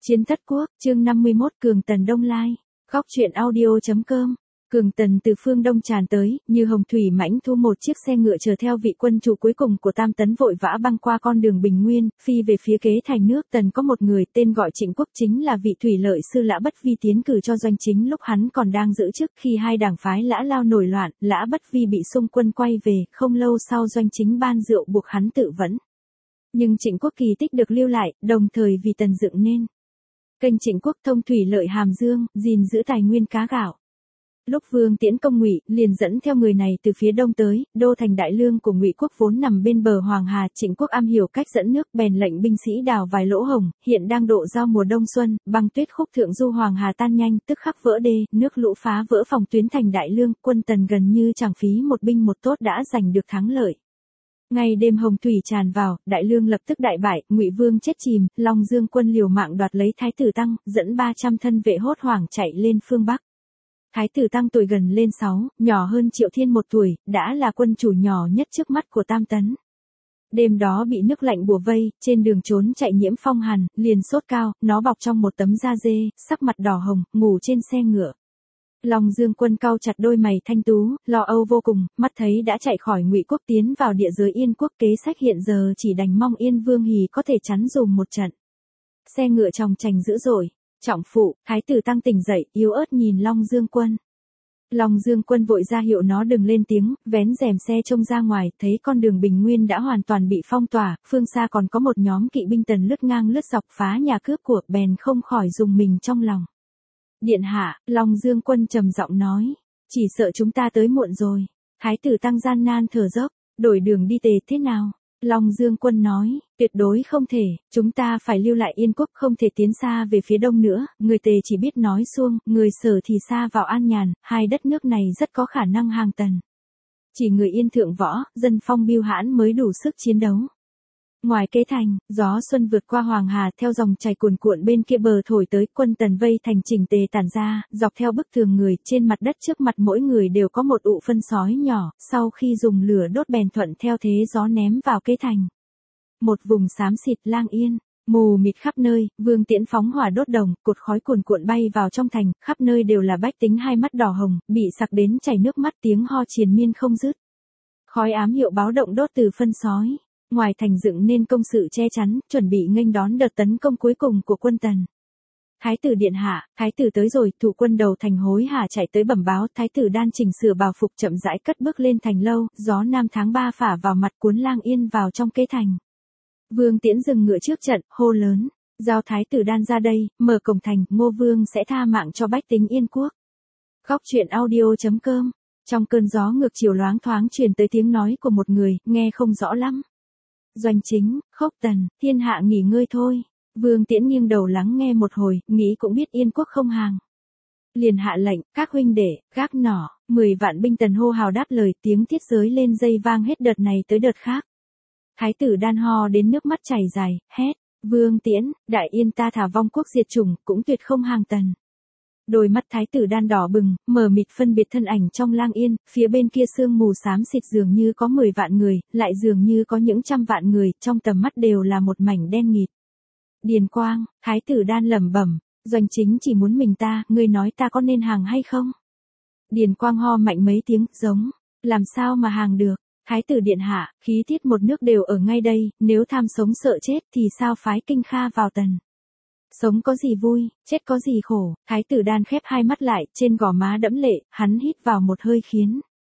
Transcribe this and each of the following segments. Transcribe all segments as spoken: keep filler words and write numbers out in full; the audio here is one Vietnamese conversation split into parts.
Chiến thất quốc, chương năm mươi mốt Cường Tần Đông Lai. Góc truyện audio.com. Cường Tần từ phương Đông tràn tới, như hồng thủy mãnh thu một chiếc xe ngựa chở theo vị quân chủ cuối cùng của Tam Tấn vội vã băng qua con đường Bình Nguyên, phi về phía kế thành nước. Tần có một người tên gọi Trịnh Quốc, chính là vị thủy lợi sư Lã Bất Vi tiến cử cho Doanh Chính lúc hắn còn đang giữ chức. Khi hai đảng phái Lã Lao nổi loạn, Lã Bất Vi bị xung quân quay về, không lâu sau Doanh Chính ban rượu buộc hắn tự vẫn. Nhưng Trịnh Quốc kỳ tích được lưu lại, đồng thời vì Tần dựng nên kênh Trịnh Quốc thông thủy lợi Hàm Dương, gìn giữ tài nguyên cá gạo. Lúc Vương Tiễn công Ngụy, liền dẫn theo người này từ phía đông tới, đô thành Đại Lương của Ngụy quốc vốn nằm bên bờ Hoàng Hà. Trịnh Quốc am hiểu cách dẫn nước, bèn lệnh binh sĩ đào vài lỗ hổng. Hiện đang độ giao mùa đông xuân, băng tuyết khúc thượng du Hoàng Hà tan nhanh, tức khắc vỡ đê, nước lũ phá vỡ phòng tuyến thành Đại Lương. Quân Tần gần như chẳng phí một binh một tốt đã giành được thắng lợi. Ngày đêm hồng thủy tràn vào, Đại Lương lập tức đại bại, Ngụy Vương chết chìm. Long Dương quân liều mạng đoạt lấy Thái tử Tăng, dẫn ba trăm thân vệ hốt hoảng chạy lên phương Bắc. Thái tử Tăng tuổi gần lên sáu, nhỏ hơn Triệu Thiên một tuổi, đã là quân chủ nhỏ nhất trước mắt của Tam Tấn. Đêm đó bị nước lạnh bủa vây, trên đường trốn chạy nhiễm phong hàn, liền sốt cao, nó bọc trong một tấm da dê, sắc mặt đỏ hồng, ngủ trên xe ngựa. Long Dương quân cau chặt đôi mày thanh tú, lo âu vô cùng, mắt thấy đã chạy khỏi Ngụy quốc tiến vào địa giới Yên quốc. Kế sách hiện giờ chỉ đành mong Yên Vương Hỉ có thể chắn dùm một trận. Xe ngựa chòng chành dữ dội. Trọng phụ, Thái tử Tăng tỉnh dậy, yếu ớt nhìn Long Dương quân. Long Dương quân vội ra hiệu nó đừng lên tiếng, vén rèm xe trông ra ngoài, thấy con đường Bình Nguyên đã hoàn toàn bị phong tỏa, phương xa còn có một nhóm kỵ binh Tần lướt ngang lướt dọc phá nhà cướp của, bèn không khỏi rùng mình trong lòng. Điện hạ, Long Dương quân trầm giọng nói, chỉ sợ chúng ta tới muộn rồi. Thái tử Tăng gian nan thở dốc, đổi đường đi tề thế nào? Long Dương quân nói, tuyệt đối không thể, chúng ta phải lưu lại Yên quốc, không thể tiến xa về phía đông nữa. Người Tề chỉ biết nói suông, người Sở thì xa vào an nhàn, hai đất nước này rất có khả năng hàng Tần. Chỉ người Yên thượng võ, dân phong biêu hãn mới đủ sức chiến đấu. Ngoài kế thành, gió xuân vượt qua Hoàng Hà theo dòng chảy cuồn cuộn bên kia bờ thổi tới. Quân Tần vây thành chỉnh tề tản ra, dọc theo bức tường người, trên mặt đất trước mặt mỗi người đều có một ụ phân sói nhỏ, sau khi dùng lửa đốt bèn thuận theo thế gió ném vào kế thành. Một vùng xám xịt Lang Yên, mù mịt khắp nơi. Vương Tiễn phóng hỏa đốt đồng, cột khói cuồn cuộn bay vào trong thành, khắp nơi đều là bách tính hai mắt đỏ hồng, bị sặc đến chảy nước mắt, tiếng ho triền miên không dứt. Khói ám hiệu báo động đốt từ phân sói. Ngoài thành dựng nên công sự che chắn, chuẩn bị nghênh đón đợt tấn công cuối cùng của quân Tần. Thái tử điện hạ, thái tử tới rồi. Thủ quân đầu thành hối hả chạy tới bẩm báo. Thái tử đan chỉnh sửa bào phục chậm rãi cất bước lên thành lâu, gió nam tháng ba phả vào mặt cuốn Lang Yên vào trong kế thành. Vương Tiễn dừng ngựa trước trận, hô lớn, giao thái tử đan ra đây, mở cổng thành, Ngô Vương sẽ tha mạng cho bách tính Yên quốc. Góc truyện audio.com. Trong cơn gió ngược chiều loáng thoáng truyền tới tiếng nói của một người, nghe không rõ lắm. Doanh Chính, Khốc Tần, thiên hạ nghỉ ngơi thôi. Vương Tiễn nghiêng đầu lắng nghe một hồi, nghĩ cũng biết Yên quốc không hàng. Liền hạ lệnh, các huynh đệ, gác nỏ, mười vạn binh Tần hô hào đáp lời, tiếng thiết giới lên dây vang hết đợt này tới đợt khác. Thái tử đan ho đến nước mắt chảy dài, hét, Vương Tiễn, Đại Yên ta thả vong quốc diệt chủng, cũng tuyệt không hàng Tần. Đôi mắt thái tử đan đỏ bừng, mờ mịt phân biệt thân ảnh trong Lang Yên, phía bên kia sương mù xám xịt dường như có mười vạn người, lại dường như có những trăm vạn người, trong tầm mắt đều là một mảnh đen nghịt. Điền Quang, thái tử đan lẩm bẩm, Doanh Chính chỉ muốn mình ta, ngươi nói ta có nên hàng hay không? Điền Quang ho mạnh mấy tiếng, giống, làm sao mà hàng được? Thái tử điện hạ, khí tiết một nước đều ở ngay đây, nếu tham sống sợ chết thì sao phái Kinh Kha vào Tần? Sống có gì vui, chết có gì khổ. Thái tử đan khép hai mắt lại, trên gò má đẫm lệ, hắn hít vào một hơi khiến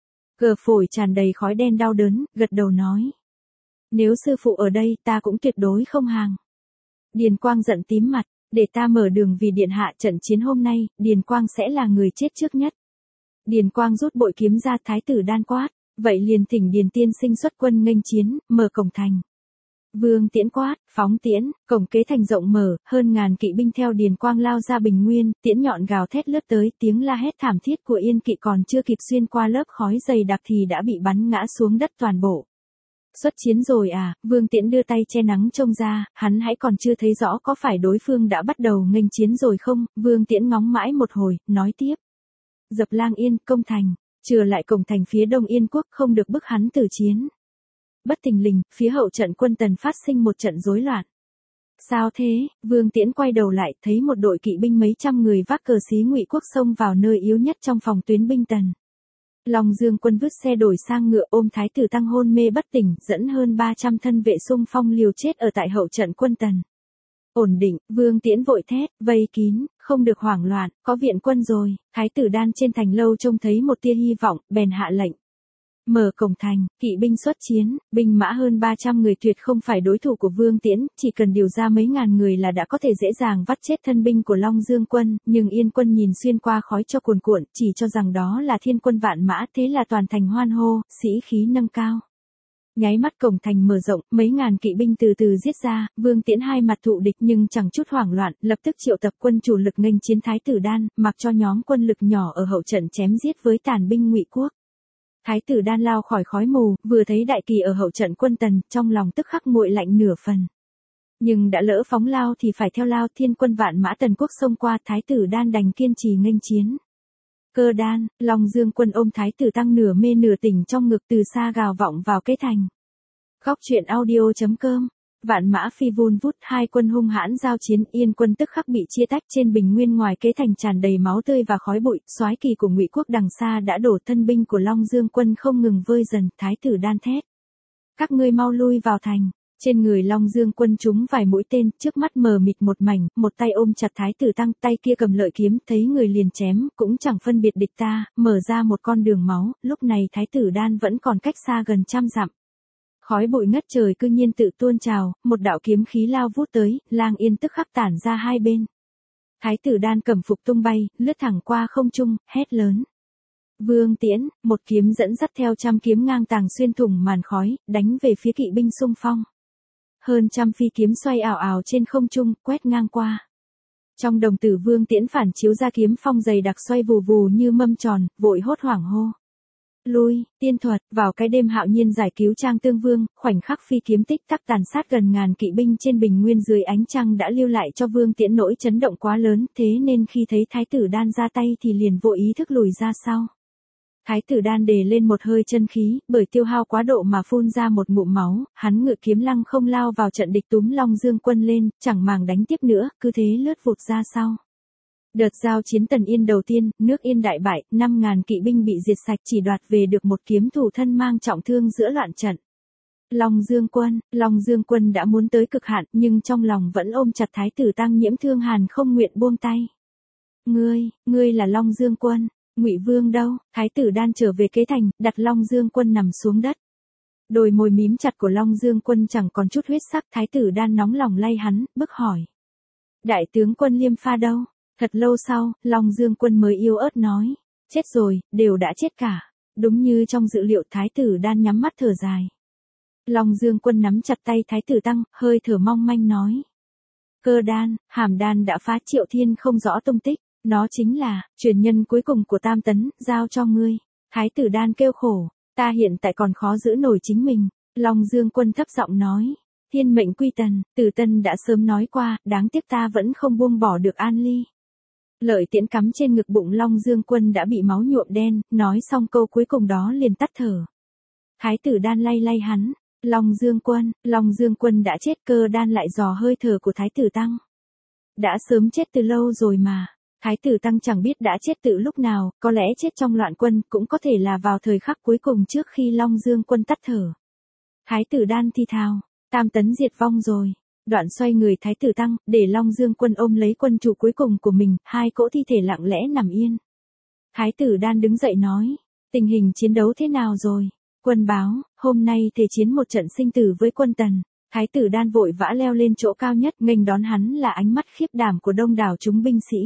gờ phổi tràn đầy khói đen đau đớn, gật đầu nói. Nếu sư phụ ở đây, ta cũng tuyệt đối không hàng. Điền Quang giận tím mặt, để ta mở đường vì điện hạ. Trận chiến hôm nay, Điền Quang sẽ là người chết trước nhất. Điền Quang rút bội kiếm ra. Thái tử đan quát, vậy liền thỉnh Điền tiên sinh xuất quân nghênh chiến, mở cổng thành. Vương Tiễn quát, phóng tiễn, cổng kế thành rộng mở, hơn ngàn kỵ binh theo Điền Quang lao ra Bình Nguyên, tiễn nhọn gào thét lướt tới, tiếng la hét thảm thiết của Yên kỵ còn chưa kịp xuyên qua lớp khói dày đặc thì đã bị bắn ngã xuống đất toàn bộ. Xuất chiến rồi à? Vương Tiễn đưa tay che nắng trông ra, hắn hãy còn chưa thấy rõ có phải đối phương đã bắt đầu nghênh chiến rồi không? Vương Tiễn ngóng mãi một hồi, nói tiếp. Dập Lang Yên, công thành, chừa lại cổng thành phía đông Yên quốc, không được bức hắn từ chiến. Bất thình lình, phía hậu trận quân Tần phát sinh một trận rối loạn. Sao thế? Vương Tiễn quay đầu lại, thấy một đội kỵ binh mấy trăm người vác cờ xí Ngụy quốc xông vào nơi yếu nhất trong phòng tuyến binh Tần. Long Dương quân vứt xe đổi sang ngựa ôm Thái tử Tăng hôn mê bất tỉnh, dẫn hơn ba trăm thân vệ xung phong liều chết ở tại hậu trận quân Tần. Ổn định, Vương Tiễn vội thét, vây kín, không được hoảng loạn, có viện quân rồi. Thái tử Đan trên thành lâu trông thấy một tia hy vọng, bèn hạ lệnh. Mở cổng thành, kỵ binh xuất chiến, binh mã hơn ba trăm người tuyệt không phải đối thủ của Vương Tiễn, chỉ cần điều ra mấy ngàn người là đã có thể dễ dàng vắt chết thân binh của Long Dương quân, nhưng Yên quân nhìn xuyên qua khói cho cuồn cuộn, chỉ cho rằng đó là thiên quân vạn mã, thế là toàn thành hoan hô, sĩ khí nâng cao. Nháy mắt cổng thành mở rộng, mấy ngàn kỵ binh từ từ giết ra, Vương Tiễn hai mặt thụ địch nhưng chẳng chút hoảng loạn, lập tức triệu tập quân chủ lực nghênh chiến Thái tử Đan, mặc cho nhóm quân lực nhỏ ở hậu trận chém giết với tàn binh Ngụy quốc. Thái tử Đan lao khỏi khói mù, vừa thấy đại kỳ ở hậu trận quân Tần, trong lòng tức khắc nguội lạnh nửa phần. Nhưng đã lỡ phóng lao thì phải theo lao, thiên quân vạn mã Tần quốc xông qua, Thái tử Đan đành kiên trì nghênh chiến. Cơ đan, Long Dương quân ôm Thái tử Tăng nửa mê nửa tỉnh trong ngực từ xa gào vọng vào kế thành. Góc truyện audio chấm com. Vạn mã phi vun vút, hai quân hung hãn giao chiến, Yên quân tức khắc bị chia tách, trên bình nguyên ngoài kế thành tràn đầy máu tươi và khói bụi, soái kỳ của Ngụy quốc đằng xa đã đổ, thân binh của Long Dương quân không ngừng vơi dần. Thái tử Đan thét: các ngươi mau lui vào thành. Trên người Long Dương quân trúng vài mũi tên, trước mắt mờ mịt một mảnh, một tay ôm chặt Thái tử Tăng, tay kia cầm lợi kiếm, thấy người liền chém, cũng chẳng phân biệt địch ta, mở ra một con đường máu. Lúc này Thái tử Đan vẫn còn cách xa gần trăm dặm. Khói bụi ngất trời cư nhiên tự tuôn trào, một đạo kiếm khí lao vút tới, Lang Yên tức khắc tản ra hai bên. Thái tử Đan cầm phục tung bay, lướt thẳng qua không trung, hét lớn: Vương Tiễn! Một kiếm dẫn dắt theo trăm kiếm ngang tàng xuyên thủng màn khói, đánh về phía kỵ binh xung phong. Hơn trăm phi kiếm xoay ảo ảo trên không trung, quét ngang qua. Trong đồng tử Vương Tiễn phản chiếu ra kiếm phong dày đặc xoay vù vù như mâm tròn, vội hốt hoảng hô: lui, tiên thuật. Vào cái đêm hạo nhiên giải cứu Trang Tương Vương, khoảnh khắc phi kiếm tích tắc tàn sát gần ngàn kỵ binh trên bình nguyên dưới ánh trăng đã lưu lại cho Vương Tiễn nỗi chấn động quá lớn, thế nên khi thấy Thái tử Đan ra tay thì liền vô ý thức lùi ra sau. Thái tử Đan đề lên một hơi chân khí, bởi tiêu hao quá độ mà phun ra một ngụm máu, hắn ngự kiếm lăng không lao vào trận địch túm Long Dương quân lên, chẳng màng đánh tiếp nữa, cứ thế lướt vụt ra sau. Đợt giao chiến Tần Yên đầu tiên, nước Yên đại bại, năm ngàn kỵ binh bị diệt sạch, chỉ đoạt về được một kiếm thủ thân mang trọng thương giữa loạn trận. Long Dương quân, Long Dương quân đã muốn tới cực hạn, nhưng trong lòng vẫn ôm chặt Thái tử Tăng nhiễm thương hàn không nguyện buông tay. Ngươi, ngươi là Long Dương quân, Ngụy Vương đâu? Thái tử Đan trở về kế thành, đặt Long Dương quân nằm xuống đất. Đôi môi mím chặt của Long Dương quân chẳng còn chút huyết sắc, Thái tử Đan nóng lòng lay hắn, bức hỏi: đại tướng quân Liêm Pha đâu? Thật lâu sau, Long Dương quân mới yếu ớt nói: chết rồi, đều đã chết cả. Đúng như trong dự liệu, Thái tử Đan nhắm mắt thở dài. Long Dương quân nắm chặt tay Thái tử Tăng, hơi thở mong manh nói: Cơ đan, Hàm đan đã phá Triệu Thiên không rõ tung tích, nó chính là truyền nhân cuối cùng của Tam Tấn, giao cho ngươi. Thái tử Đan kêu khổ: ta hiện tại còn khó giữ nổi chính mình. Long Dương quân thấp giọng nói: thiên mệnh quy tần, Tử Tân đã sớm nói qua, đáng tiếc ta vẫn không buông bỏ được An Ly. Lợi tiễn cắm trên ngực bụng Long Dương quân đã bị máu nhuộm đen, nói xong câu cuối cùng đó liền tắt thở. Thái tử Đan lay lay hắn: Long Dương quân, Long Dương quân đã chết. Cơ đan lại dò hơi thở của Thái tử Tăng: đã sớm chết từ lâu rồi mà. Thái tử Tăng chẳng biết đã chết từ lúc nào, có lẽ chết trong loạn quân, cũng có thể là vào thời khắc cuối cùng trước khi Long Dương quân tắt thở. Thái tử Đan thì thào: Tam Tấn diệt vong rồi. Đoạn xoay người Thái tử Tăng, để Long Dương quân ôm lấy quân chủ cuối cùng của mình, hai cỗ thi thể lặng lẽ nằm yên. Thái tử Đan đứng dậy nói: tình hình chiến đấu thế nào rồi? Quân báo, hôm nay thể chiến một trận sinh tử với quân Tần. Thái tử Đan vội vã leo lên chỗ cao nhất, nghênh đón hắn là ánh mắt khiếp đảm của đông đảo chúng binh sĩ.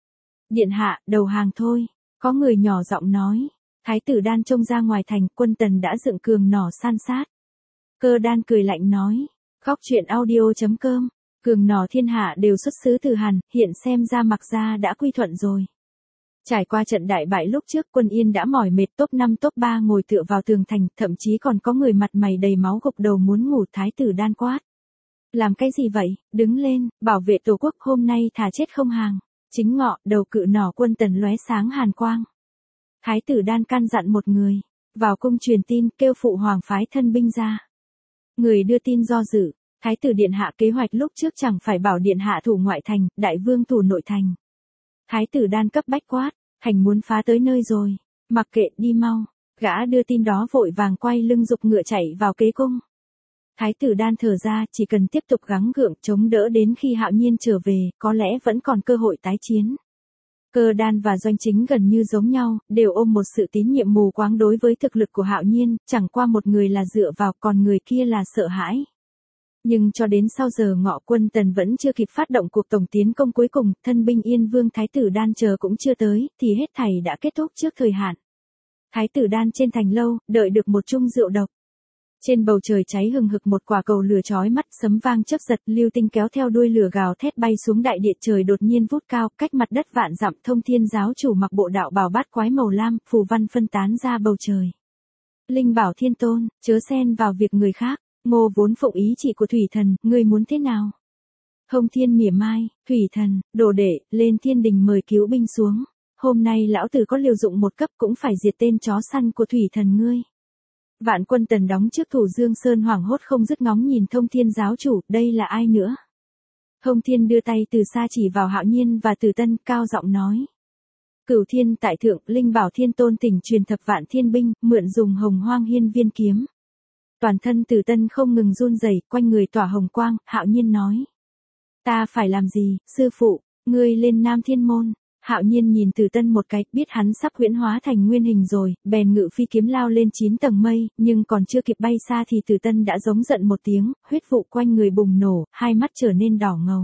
Điện hạ, đầu hàng thôi. Có người nhỏ giọng nói. Thái tử Đan trông ra ngoài thành, quân Tần đã dựng cường nỏ san sát. Cơ đan cười lạnh nói: Góc truyện audio chấm com. Cường nỏ thiên hạ đều xuất xứ từ Hàn, hiện xem ra Mặc Gia đã quy thuận rồi. Trải qua trận đại bại lúc trước, quân Yên đã mỏi mệt, top năm top ba ngồi tựa vào tường thành, thậm chí còn có người mặt mày đầy máu gục đầu muốn ngủ. Thái tử Đan quát: làm cái gì vậy, đứng lên, bảo vệ tổ quốc, hôm nay thà chết không hàng. Chính ngọ, đầu cự nỏ quân Tần lóe sáng hàn quang. Thái tử Đan căn dặn một người vào cung truyền tin, kêu phụ hoàng phái thân binh ra. Người đưa tin do dự: Thái tử điện hạ kế hoạch lúc trước chẳng phải bảo điện hạ thủ ngoại thành, đại vương thủ nội thành. Thái tử Đan cấp bách quát, thành muốn phá tới nơi rồi, mặc kệ, đi mau. Gã đưa tin đó vội vàng quay lưng giục ngựa chạy vào kế cung. Thái tử Đan thở ra, chỉ cần tiếp tục gắng gượng chống đỡ đến khi Hạo Nhiên trở về, có lẽ vẫn còn cơ hội tái chiến. Cơ Đan và Doanh Chính gần như giống nhau, đều ôm một sự tín nhiệm mù quáng đối với thực lực của Hạo Nhiên, chẳng qua một người là dựa vào, còn người kia là sợ hãi. Nhưng cho đến sau giờ ngọ quân Tần vẫn chưa kịp phát động cuộc tổng tiến công cuối cùng, thân binh Yên Vương Thái tử Đan chờ cũng chưa tới, thì hết thảy đã kết thúc trước thời hạn. Thái tử Đan trên thành lâu, đợi được một chung rượu độc. Trên bầu trời cháy hừng hực một quả cầu lửa chói mắt, sấm vang chớp giật, lưu tinh kéo theo đuôi lửa gào thét bay xuống đại địa, trời đột nhiên vút cao, cách mặt đất vạn dặm. Thông Thiên giáo chủ mặc bộ đạo bào bát quái màu lam, phù văn phân tán ra bầu trời. Linh bảo Thiên Tôn, chớ xen vào việc người khác, Ngô vốn phụng ý chỉ của Thủy Thần, ngươi muốn thế nào? Hồng Thiên mỉa mai, Thủy Thần, đồ đệ, lên thiên đình mời cứu binh xuống. Hôm nay lão tử có liều dụng một cấp cũng phải diệt tên chó săn của Thủy Thần ngươi. Vạn quân Tần đóng trước thủ Dương Sơn hoảng hốt không dứt ngóng nhìn Thông Thiên giáo chủ, đây là ai nữa? Thông Thiên đưa tay từ xa chỉ vào Hạo Nhiên và Tử Tân, cao giọng nói. Cửu thiên tại thượng, linh bảo Thiên Tôn tỉnh truyền thập vạn thiên binh, mượn dùng hồng hoang hiên viên kiếm. Toàn thân Tử Tân không ngừng run rẩy, quanh người tỏa hồng quang. Hạo Nhiên nói. Ta phải làm gì, sư phụ, ngươi lên Nam Thiên Môn. Hạo Nhiên nhìn Tử Tân một cái, biết hắn sắp huyễn hóa thành nguyên hình rồi, bèn ngự phi kiếm lao lên chín tầng mây, nhưng còn chưa kịp bay xa thì Tử Tân đã giống giận một tiếng, huyết vụ quanh người bùng nổ, hai mắt trở nên đỏ ngầu.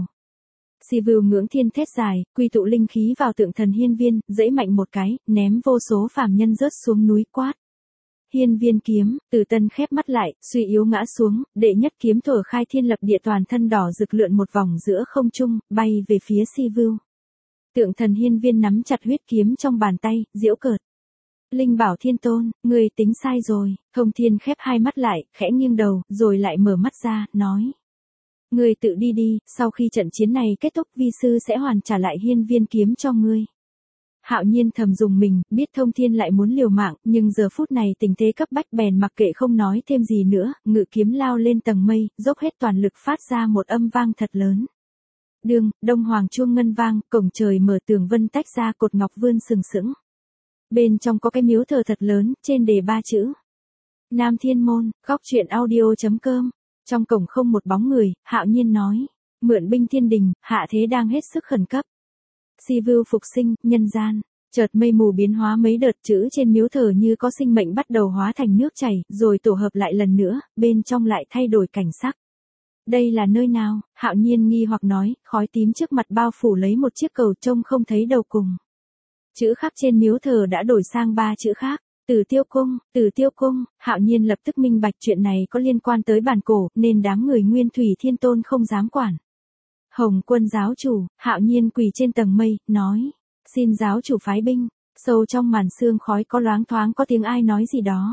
Si Vưu ngưỡng thiên thét dài, quy tụ linh khí vào tượng thần hiên viên, giẫy mạnh một cái, ném vô số phàm nhân rớt xuống núi quát. Hiên viên kiếm, Tử Tân khép mắt lại, suy yếu ngã xuống, đệ nhất kiếm thổi khai thiên lập địa, toàn thân đỏ rực lượn một vòng giữa không trung, bay về phía Si Vưu. Tượng thần hiên viên nắm chặt huyết kiếm trong bàn tay, giễu cợt. Linh bảo Thiên Tôn, ngươi tính sai rồi. Thông Thiên khép hai mắt lại, khẽ nghiêng đầu, rồi lại mở mắt ra, nói. Ngươi tự đi đi, sau khi trận chiến này kết thúc vi sư sẽ hoàn trả lại hiên viên kiếm cho ngươi. Hạo Nhiên thầm dùng mình, biết Thông Thiên lại muốn liều mạng, nhưng giờ phút này tình thế cấp bách bèn mặc kệ không nói thêm gì nữa, ngự kiếm lao lên tầng mây, dốc hết toàn lực phát ra một âm vang thật lớn. Đương, đông hoàng chuông ngân vang, cổng trời mở, tường vân tách ra, cột ngọc vươn sừng sững. Bên trong có cái miếu thờ thật lớn, trên đề ba chữ. Nam Thiên Môn, góc truyện audio chấm com. Trong cổng không một bóng người, Hạo Nhiên nói. Mượn binh thiên đình, hạ thế đang hết sức khẩn cấp. Si Vưu phục sinh, nhân gian. Chợt mây mù biến hóa mấy đợt, chữ trên miếu thờ như có sinh mệnh bắt đầu hóa thành nước chảy, rồi tổ hợp lại lần nữa, bên trong lại thay đổi cảnh sắc. Đây là nơi nào? Hạo Nhiên nghi hoặc nói, khói tím trước mặt bao phủ lấy một chiếc cầu trông không thấy đầu cùng. Chữ khắc trên miếu thờ đã đổi sang ba chữ khác. Tử Tiêu Cung, Tử Tiêu Cung. Hạo Nhiên lập tức minh bạch chuyện này có liên quan tới bản cổ, nên đám người Nguyên Thủy Thiên Tôn không dám quản. Hồng Quân giáo chủ, Hạo Nhiên quỳ trên tầng mây, nói. Xin giáo chủ phái binh. Sâu trong màn sương khói có loáng thoáng có tiếng ai nói gì đó.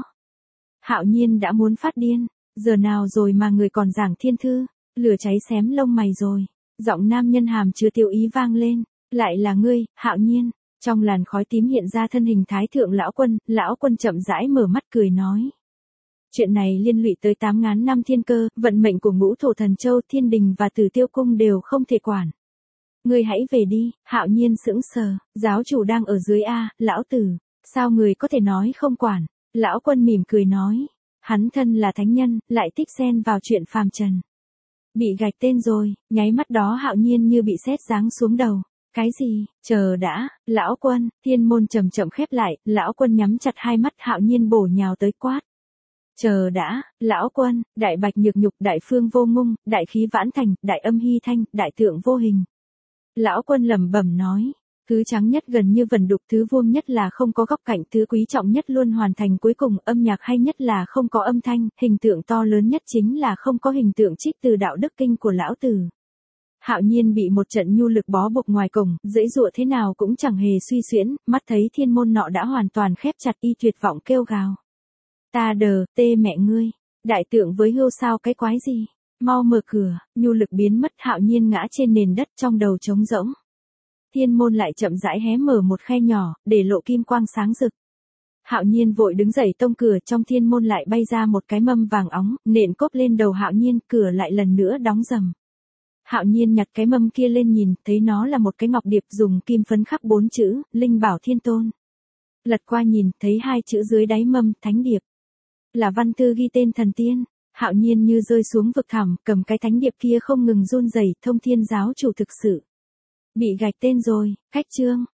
Hạo Nhiên đã muốn phát điên. Giờ nào rồi mà người còn giảng thiên thư, lửa cháy xém lông mày rồi. Giọng nam nhân hàm chứa tiêu ý vang lên, lại là ngươi, Hạo Nhiên. Trong làn khói tím hiện ra thân hình Thái thượng lão quân, lão quân chậm rãi mở mắt cười nói. Chuyện này liên lụy tới tám ngàn năm thiên cơ, vận mệnh của ngũ thổ thần châu, thiên đình và Tử Tiêu cung đều không thể quản. Ngươi hãy về đi. Hạo Nhiên sững sờ, giáo chủ đang ở dưới a, lão tử, sao người có thể nói không quản? Lão quân mỉm cười nói. Hắn thân là thánh nhân, lại thích xen vào chuyện phàm trần. Bị gạch tên rồi, nháy mắt đó Hạo Nhiên như bị sét giáng xuống đầu. Cái gì? Chờ đã, lão quân. Thiên môn chậm chậm khép lại, lão quân nhắm chặt hai mắt, Hạo Nhiên bổ nhào tới quát. Chờ đã, lão quân. Đại bạch nhược nhục, đại phương vô ngung, đại khí vãn thành, đại âm hy thanh, đại tượng vô hình. Lão quân lẩm bẩm nói. Thứ trắng nhất gần như vần đục, thứ vuông nhất là không có góc cạnh, thứ quý trọng nhất luôn hoàn thành cuối cùng, âm nhạc hay nhất là không có âm thanh, hình tượng to lớn nhất chính là không có hình tượng trích từ đạo đức kinh của lão tử. Hạo Nhiên bị một trận nhu lực bó buộc ngoài cổng, dãy dụa thế nào cũng chẳng hề suy xuyễn, mắt thấy thiên môn nọ đã hoàn toàn khép chặt, y tuyệt vọng kêu gào. Ta đờ, tê mẹ ngươi, đại tượng với hươu sao cái quái gì, mau mở cửa. Nhu lực biến mất, Hạo Nhiên ngã trên nền đất, trong đầu trống rỗng. Thiên môn lại chậm rãi hé mở một khe nhỏ, để lộ kim quang sáng rực. Hạo Nhiên vội đứng dậy tông cửa, trong thiên môn lại bay ra một cái mâm vàng óng, nện cốp lên đầu Hạo Nhiên, cửa lại lần nữa đóng rầm. Hạo Nhiên nhặt cái mâm kia lên nhìn, thấy nó là một cái ngọc điệp dùng kim phấn khắc bốn chữ, Linh Bảo Thiên Tôn. Lật qua nhìn, thấy hai chữ dưới đáy mâm, Thánh Điệp. Là văn thư ghi tên thần tiên. Hạo Nhiên như rơi xuống vực thẳm, cầm cái thánh điệp kia không ngừng run rẩy, Thông Thiên giáo chủ thực sự bị gạch tên rồi. Khách chương.